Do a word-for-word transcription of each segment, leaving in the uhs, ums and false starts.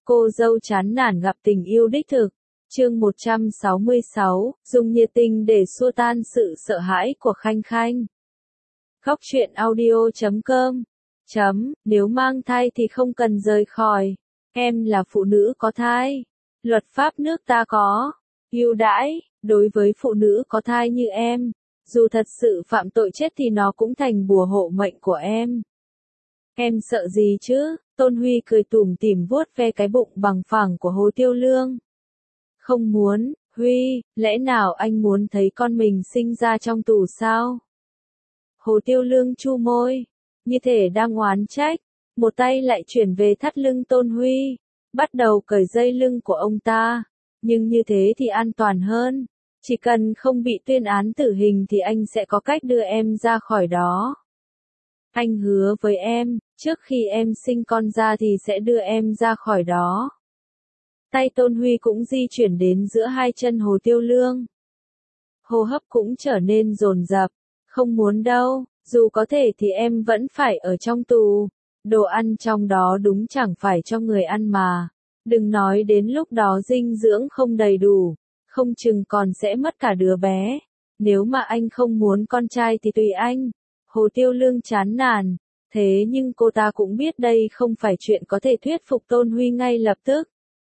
Cô dâu chán nản gặp tình yêu đích thực. Chương một trăm sáu mươi sáu, dùng nhiệt tình để xua tan sự sợ hãi của Khanh Khanh. Góc truyện audio chấm com. Chấm, nếu mang thai thì không cần rời khỏi. Em là phụ nữ có thai. Luật pháp nước ta có ưu đãi đối với phụ nữ có thai như em. Dù thật sự phạm tội chết thì nó cũng thành bùa hộ mệnh của em. Em sợ gì chứ? Tôn Huy cười tủm tỉm vuốt ve cái bụng bằng phẳng của Hồ Tiêu Lương. Không muốn, Huy, lẽ nào anh muốn thấy con mình sinh ra trong tù sao? Hồ Tiêu Lương chu môi, như thể đang oán trách, một tay lại chuyển về thắt lưng Tôn Huy, bắt đầu cởi dây lưng của ông ta, nhưng như thế thì an toàn hơn, chỉ cần không bị tuyên án tử hình thì anh sẽ có cách đưa em ra khỏi đó. Anh hứa với em, trước khi em sinh con ra thì sẽ đưa em ra khỏi đó. Tay Tôn Huy cũng di chuyển đến giữa hai chân Hồ Tiêu Lương. Hô hấp cũng trở nên dồn dập. Không muốn đâu, dù có thể thì em vẫn phải ở trong tù. Đồ ăn trong đó đúng chẳng phải cho người ăn mà. Đừng nói đến lúc đó dinh dưỡng không đầy đủ, không chừng còn sẽ mất cả đứa bé. Nếu mà anh không muốn con trai thì tùy anh. Hồ Tiêu Lương chán nản. Thế nhưng cô ta cũng biết đây không phải chuyện có thể thuyết phục Tôn Huy ngay lập tức.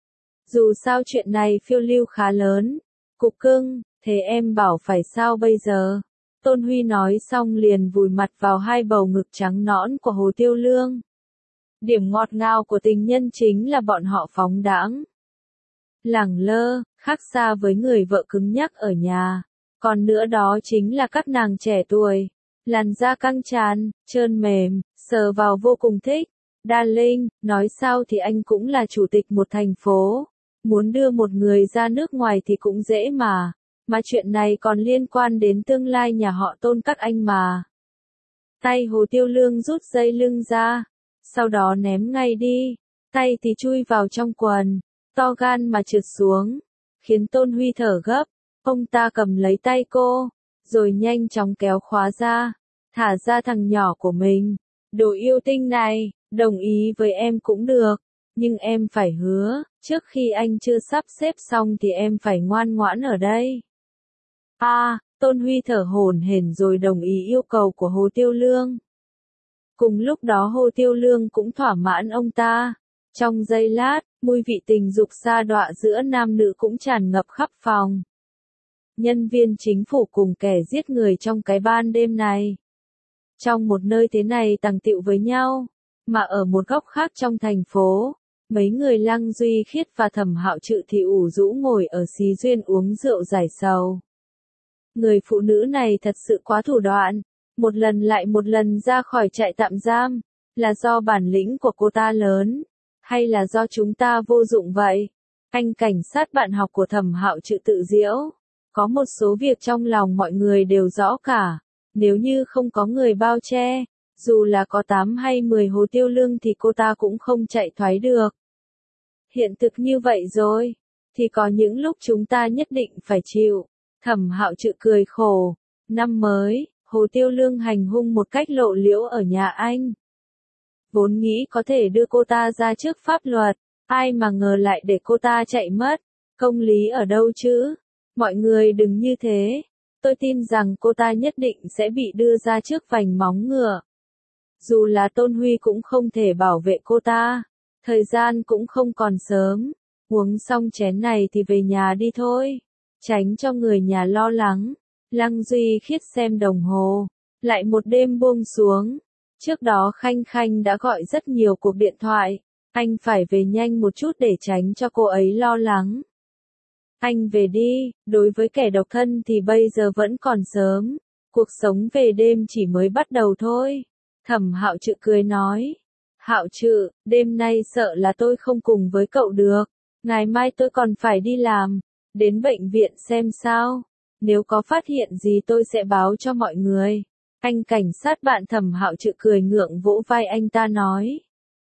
Dù sao chuyện này phiêu lưu khá lớn. Cục cưng, thế em bảo phải sao bây giờ? Tôn Huy nói xong liền vùi mặt vào hai bầu ngực trắng nõn của Hồ Tiêu Lương. Điểm ngọt ngào của tình nhân chính là bọn họ phóng đãng, lẳng lơ, khác xa với người vợ cứng nhắc ở nhà. Còn nữa đó chính là các nàng trẻ tuổi. Làn da căng tràn, trơn mềm, sờ vào vô cùng thích. Darling, nói sao thì anh cũng là chủ tịch một thành phố. Muốn đưa một người ra nước ngoài thì cũng dễ mà. Mà chuyện này còn liên quan đến tương lai nhà họ Tôn các anh mà. Tay Hồ Tiêu Lương rút dây lưng ra. Sau đó ném ngay đi. Tay thì chui vào trong quần. To gan mà trượt xuống. Khiến Tôn Huy thở gấp. Ông ta cầm lấy tay cô. Rồi nhanh chóng kéo khóa ra. Thả ra thằng nhỏ của mình. Đồ yêu tinh này, đồng ý với em cũng được. Nhưng em phải hứa, trước khi anh chưa sắp xếp xong thì em phải ngoan ngoãn ở đây. À, Tôn Huy thở hổn hển rồi đồng ý yêu cầu của Hồ Tiêu Lương. Cùng lúc đó Hồ Tiêu Lương cũng thỏa mãn ông ta. Trong giây lát, mùi vị tình dục sa đọa giữa nam nữ cũng tràn ngập khắp phòng. Nhân viên chính phủ cùng kẻ giết người trong cái ban đêm này. Trong một nơi thế này tàng tịu với nhau, mà ở một góc khác trong thành phố, mấy người Lăng Duy Khiết và Thẩm Hạo Trự thì ủ rũ ngồi ở xí duyên uống rượu giải sầu. Người phụ nữ này thật sự quá thủ đoạn, một lần lại một lần ra khỏi trại tạm giam, là do bản lĩnh của cô ta lớn, hay là do chúng ta vô dụng vậy? Anh cảnh sát bạn học của Thẩm Hạo Trự tự giễu, có một số việc trong lòng mọi người đều rõ cả. Nếu như không có người bao che, dù là có tám hay mười Hồ Tiêu Lương thì cô ta cũng không chạy thoái được. Hiện thực như vậy rồi, thì có những lúc chúng ta nhất định phải chịu. Thẩm Hạo Trự cười khổ. Năm mới, Hồ Tiêu Lương hành hung một cách lộ liễu ở nhà anh. Vốn nghĩ có thể đưa cô ta ra trước pháp luật, ai mà ngờ lại để cô ta chạy mất. Công lý ở đâu chứ? Mọi người đừng như thế. Tôi tin rằng cô ta nhất định sẽ bị đưa ra trước vành móng ngựa. Dù là Tôn Huy cũng không thể bảo vệ cô ta. Thời gian cũng không còn sớm. Uống xong chén này thì về nhà đi thôi. Tránh cho người nhà lo lắng. Lăng Duy Khiết xem đồng hồ. Lại một đêm buông xuống. Trước đó Khanh Khanh đã gọi rất nhiều cuộc điện thoại. Anh phải về nhanh một chút để tránh cho cô ấy lo lắng. Anh về đi, đối với kẻ độc thân thì bây giờ vẫn còn sớm. Cuộc sống về đêm chỉ mới bắt đầu thôi. Thẩm Hạo Trự cười nói. Hạo Trự, đêm nay sợ là tôi không cùng với cậu được. Ngày mai tôi còn phải đi làm. Đến bệnh viện xem sao. Nếu có phát hiện gì tôi sẽ báo cho mọi người. Anh cảnh sát bạn Thẩm Hạo Trự cười ngượng vỗ vai anh ta nói.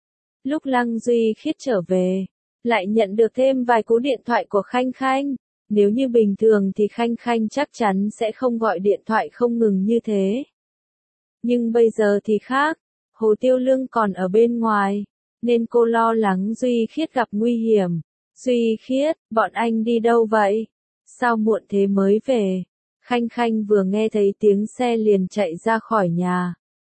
Lúc Lăng Duy Khiết trở về, lại nhận được thêm vài cú điện thoại của Khanh Khanh. Nếu như bình thường thì Khanh Khanh chắc chắn sẽ không gọi điện thoại không ngừng như thế. Nhưng bây giờ thì khác, Hồ Tiêu Lương còn ở bên ngoài. nên cô lo lắng Duy Khiết gặp nguy hiểm. Duy Khiết, bọn anh đi đâu vậy? Sao muộn thế mới về? Khanh Khanh vừa nghe thấy tiếng xe liền chạy ra khỏi nhà.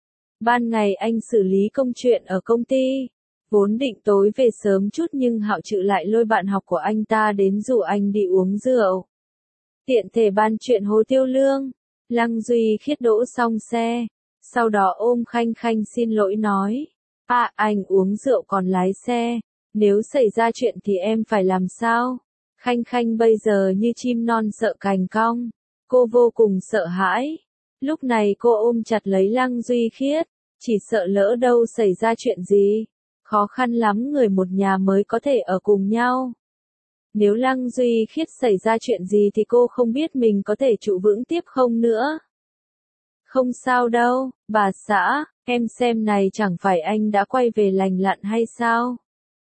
Ban ngày anh xử lý công chuyện ở công ty. Vốn định tối về sớm chút nhưng Hạo Trự lại lôi bạn học của anh ta đến rủ anh đi uống rượu. Tiện thể bàn chuyện Hồ Tiêu Lương. Lăng Duy Khiết đỗ xong xe. Sau đó ôm Khanh Khanh xin lỗi nói. À, anh uống rượu còn lái xe. Nếu xảy ra chuyện thì em phải làm sao? Khanh Khanh bây giờ như chim non sợ cành cong. Cô vô cùng sợ hãi. Lúc này cô ôm chặt lấy Lăng Duy Khiết. Chỉ sợ lỡ đâu xảy ra chuyện gì. Khó khăn lắm người một nhà mới có thể ở cùng nhau. Nếu Lăng Duy Khiết xảy ra chuyện gì thì cô không biết mình có thể trụ vững tiếp không nữa. Không sao đâu, bà xã, em xem này chẳng phải anh đã quay về lành lặn hay sao?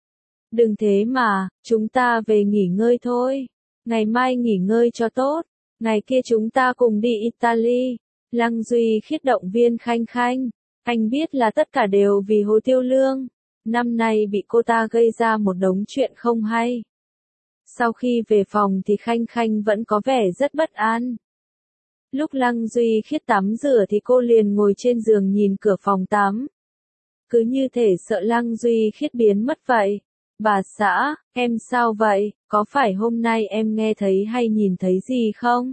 Đừng thế mà, chúng ta về nghỉ ngơi thôi. Ngày mai nghỉ ngơi cho tốt. Ngày kia chúng ta cùng đi Italy. Lăng Duy Khiết động viên Khanh Khanh. Anh biết là tất cả đều vì Hồ Tiêu Lương. Năm nay bị cô ta gây ra một đống chuyện không hay. Sau khi về phòng thì Khanh Khanh vẫn có vẻ rất bất an. Lúc Lăng Duy Khiết tắm rửa thì cô liền ngồi trên giường nhìn cửa phòng tắm. Cứ như thể sợ Lăng Duy Khiết biến mất vậy. Bà xã, em sao vậy, có phải hôm nay em nghe thấy hay nhìn thấy gì không?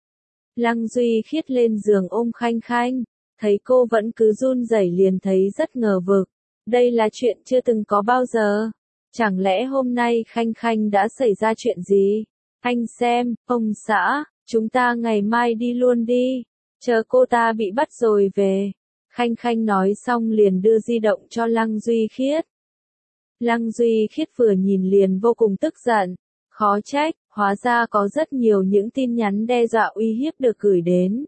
Lăng Duy Khiết lên giường ôm Khanh Khanh, thấy cô vẫn cứ run rẩy liền thấy rất ngờ vực. Đây là chuyện chưa từng có bao giờ. Chẳng lẽ hôm nay Khanh Khanh đã xảy ra chuyện gì? Anh xem, ông xã, chúng ta ngày mai đi luôn đi. Chờ cô ta bị bắt rồi về. Khanh Khanh nói xong liền đưa di động cho Lăng Duy Khiết. Lăng Duy Khiết vừa nhìn liền vô cùng tức giận. Khó trách, hóa ra có rất nhiều những tin nhắn đe dọa uy hiếp được gửi đến.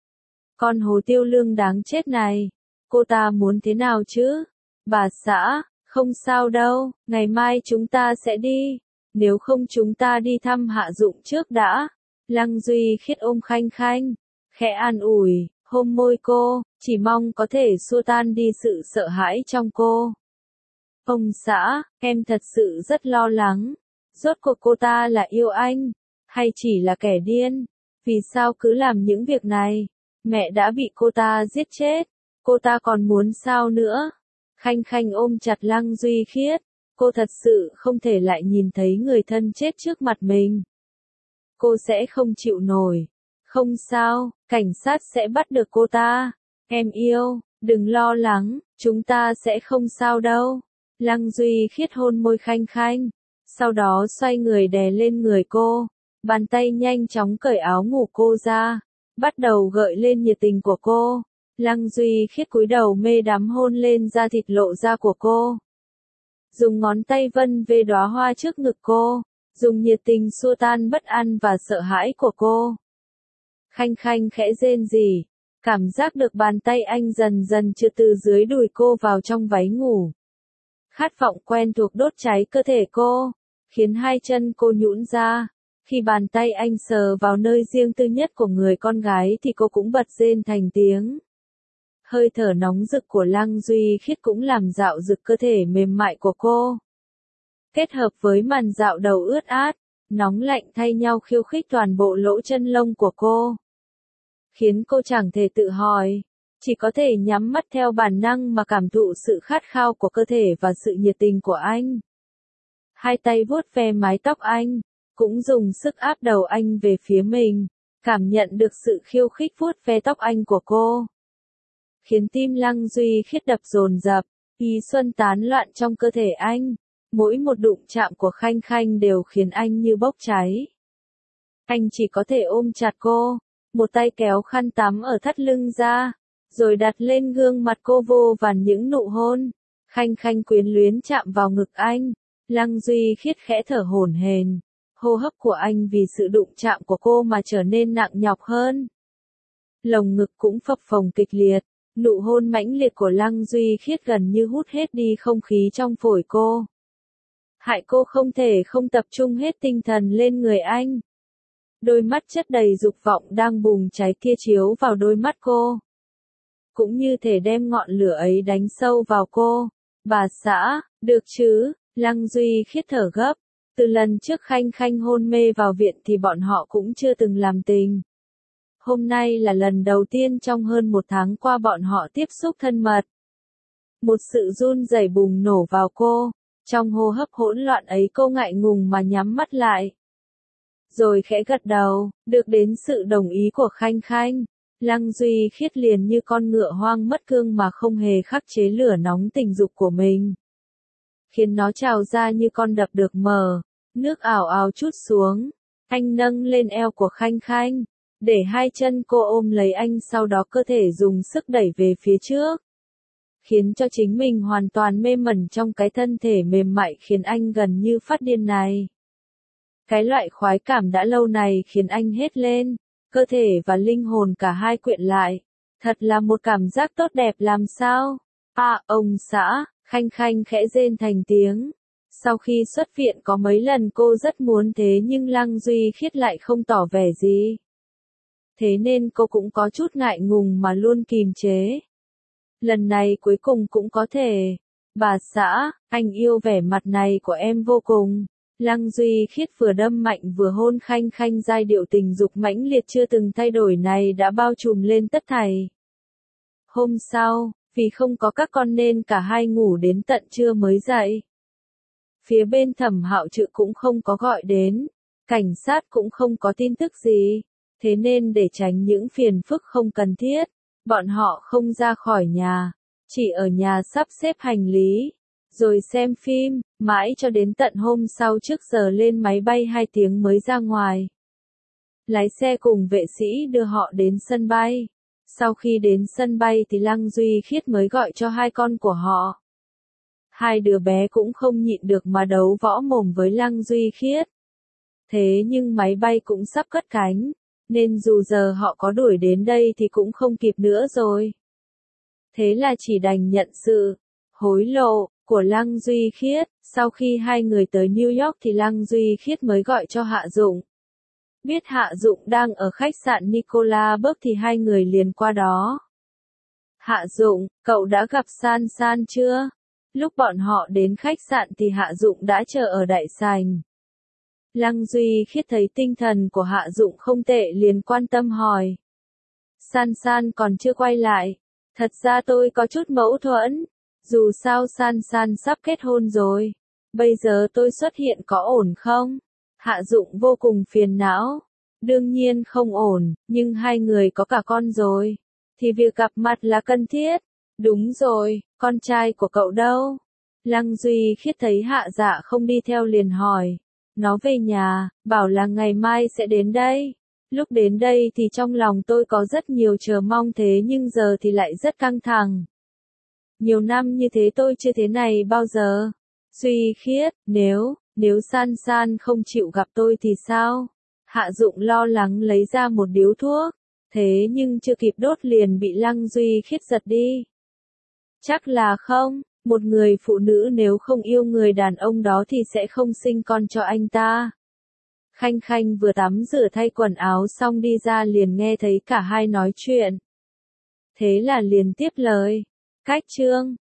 Con Hồ Tiêu Lương đáng chết này. Cô ta muốn thế nào chứ? Bà xã, không sao đâu, ngày mai chúng ta sẽ đi. Nếu không chúng ta đi thăm Hạ Dụng trước đã. Lăng Duy Khiết ôm Khanh Khanh, khẽ an ủi, hôn môi cô, chỉ mong có thể xua tan đi sự sợ hãi trong cô. Ông xã, em thật sự rất lo lắng. Rốt cuộc cô ta là yêu anh, hay chỉ là kẻ điên? Vì sao cứ làm những việc này? Mẹ đã bị cô ta giết chết, cô ta còn muốn sao nữa? Khanh Khanh ôm chặt Lăng Duy Khiết, cô thật sự không thể lại nhìn thấy người thân chết trước mặt mình. Cô sẽ không chịu nổi. Không sao, cảnh sát sẽ bắt được cô ta. Em yêu, đừng lo lắng, chúng ta sẽ không sao đâu. Lăng Duy Khiết hôn môi Khanh Khanh, sau đó xoay người đè lên người cô, bàn tay nhanh chóng cởi áo ngủ cô ra, bắt đầu gợi lên nhiệt tình của cô. Lăng Duy Khiết cúi đầu mê đắm hôn lên da thịt lộ ra của cô. Dùng ngón tay vân về đóa hoa trước ngực cô, dùng nhiệt tình xua tan bất an và sợ hãi của cô. Khanh Khanh khẽ rên rỉ, cảm giác được bàn tay anh dần dần trượt từ dưới đùi cô vào trong váy ngủ. Khát vọng quen thuộc đốt cháy cơ thể cô, khiến hai chân cô nhũn ra. Khi bàn tay anh sờ vào nơi riêng tư nhất của người con gái thì cô cũng bật rên thành tiếng. Hơi thở nóng rực của Lăng Duy Khiết cũng làm dạo rực cơ thể mềm mại của cô. Kết hợp với màn dạo đầu ướt át, nóng lạnh thay nhau khiêu khích toàn bộ lỗ chân lông của cô. Khiến cô chẳng thể tự hỏi, chỉ có thể nhắm mắt theo bản năng mà cảm thụ sự khát khao của cơ thể và sự nhiệt tình của anh. Hai tay vuốt ve mái tóc anh, cũng dùng sức áp đầu anh về phía mình, cảm nhận được sự khiêu khích vuốt ve tóc anh của cô. Khiến tim Lăng Duy Khiết đập dồn dập, ý xuân tán loạn trong cơ thể anh. Mỗi một đụng chạm của Khanh Khanh đều khiến anh như bốc cháy. Anh chỉ có thể ôm chặt cô, một tay kéo khăn tắm ở thắt lưng ra, rồi đặt lên gương mặt cô vô vàn những nụ hôn. Khanh Khanh quyến luyến chạm vào ngực anh, Lăng Duy Khiết khẽ thở hổn hển, hô hấp của anh vì sự đụng chạm của cô mà trở nên nặng nhọc hơn. Lồng ngực cũng phập phồng kịch liệt, nụ hôn mãnh liệt của Lăng Duy Khiết gần như hút hết đi không khí trong phổi cô. Hại cô không thể không tập trung hết tinh thần lên người anh. Đôi mắt chất đầy dục vọng đang bùng cháy kia chiếu vào đôi mắt cô. Cũng như thể đem ngọn lửa ấy đánh sâu vào cô. Bà xã, Được chứ, Lăng Duy Khiết thở gấp. Từ lần trước Khanh Khanh hôn mê vào viện thì bọn họ cũng chưa từng làm tình. Hôm nay là lần đầu tiên trong hơn một tháng qua bọn họ tiếp xúc thân mật. Một sự run rẩy bùng nổ vào cô. Trong hô hấp hỗn loạn ấy cô ngại ngùng mà nhắm mắt lại. Rồi khẽ gật đầu, được đến sự đồng ý của Khanh Khanh. Lăng Duy Khiết liền như con ngựa hoang mất cương mà không hề khắc chế lửa nóng tình dục của mình. Khiến nó trào ra như con đập được mở, nước ảo ảo trút xuống. Anh nâng lên eo của Khanh Khanh, để hai chân cô ôm lấy anh, sau đó cơ thể dùng sức đẩy về phía trước. Khiến cho chính mình hoàn toàn mê mẩn trong cái thân thể mềm mại khiến anh gần như phát điên này. Cái loại khoái cảm đã lâu này khiến anh hét lên, cơ thể và linh hồn cả hai quyện lại. Thật là một cảm giác tốt đẹp làm sao? À, ông xã, Khanh Khanh khẽ rên thành tiếng. Sau khi xuất viện có mấy lần cô rất muốn thế nhưng Lăng Duy Khiết lại không tỏ vẻ gì. Thế nên cô cũng có chút ngại ngùng mà luôn kìm chế. Lần này cuối cùng cũng có thể. Bà xã, anh yêu vẻ mặt này của em vô cùng. Lăng Duy Khiết vừa đâm mạnh vừa hôn Khanh Khanh, giai điệu tình dục mãnh liệt chưa từng thay đổi này đã bao trùm lên tất thảy. Hôm sau, vì không có các con nên cả hai ngủ đến tận trưa mới dậy. Phía bên Thẩm Hạo Trự cũng không có gọi đến, cảnh sát cũng không có tin tức gì, thế nên để tránh những phiền phức không cần thiết, bọn họ không ra khỏi nhà, chỉ ở nhà sắp xếp hành lý, rồi xem phim, mãi cho đến tận hôm sau trước giờ lên máy bay hai tiếng mới ra ngoài. Lái xe cùng vệ sĩ đưa họ đến sân bay. Sau khi đến sân bay thì Lăng Duy Khiết mới gọi cho hai con của họ. Hai đứa bé cũng không nhịn được mà đấu võ mồm với Lăng Duy Khiết. Thế nhưng máy bay cũng sắp cất cánh, nên dù giờ họ có đuổi đến đây thì cũng không kịp nữa rồi. Thế là chỉ đành nhận sự hối lộ của Lăng Duy Khiết. Sau khi hai người tới New York thì Lăng Duy Khiết mới gọi cho Hạ Dụng. Biết Hạ Dụng đang ở khách sạn Nicolaberg thì hai người liền qua đó. Hạ Dụng, cậu đã gặp San San chưa? Lúc bọn họ đến khách sạn thì Hạ Dụng đã chờ ở đại sảnh. Lăng Duy Khiết thấy tinh thần của Hạ Dụng không tệ liền quan tâm hỏi. San San còn chưa quay lại. Thật ra tôi có chút mâu thuẫn. Dù sao San San sắp kết hôn rồi. Bây giờ tôi xuất hiện có ổn không? Hạ Dụng vô cùng phiền não. Đương nhiên không ổn, nhưng hai người có cả con rồi. Thì việc gặp mặt là cần thiết. Đúng rồi, con trai của cậu đâu? Lăng Duy Khiết thấy Hạ Dạ không đi theo liền hỏi. Nó về nhà, bảo là ngày mai sẽ đến đây. Lúc đến đây thì trong lòng tôi có rất nhiều chờ mong, thế nhưng giờ thì lại rất căng thẳng. Nhiều năm như thế tôi chưa thế này bao giờ. Duy Khiết, nếu, nếu San San không chịu gặp tôi thì sao? Hạ Dụng lo lắng lấy ra một điếu thuốc. Thế nhưng chưa kịp đốt liền bị Lăng Duy Khiết giật đi. Chắc là không, một người phụ nữ nếu không yêu người đàn ông đó thì sẽ không sinh con cho anh ta. Khanh Khanh vừa tắm rửa thay quần áo xong đi ra liền nghe thấy cả hai nói chuyện. Thế là liền tiếp lời. Cách chương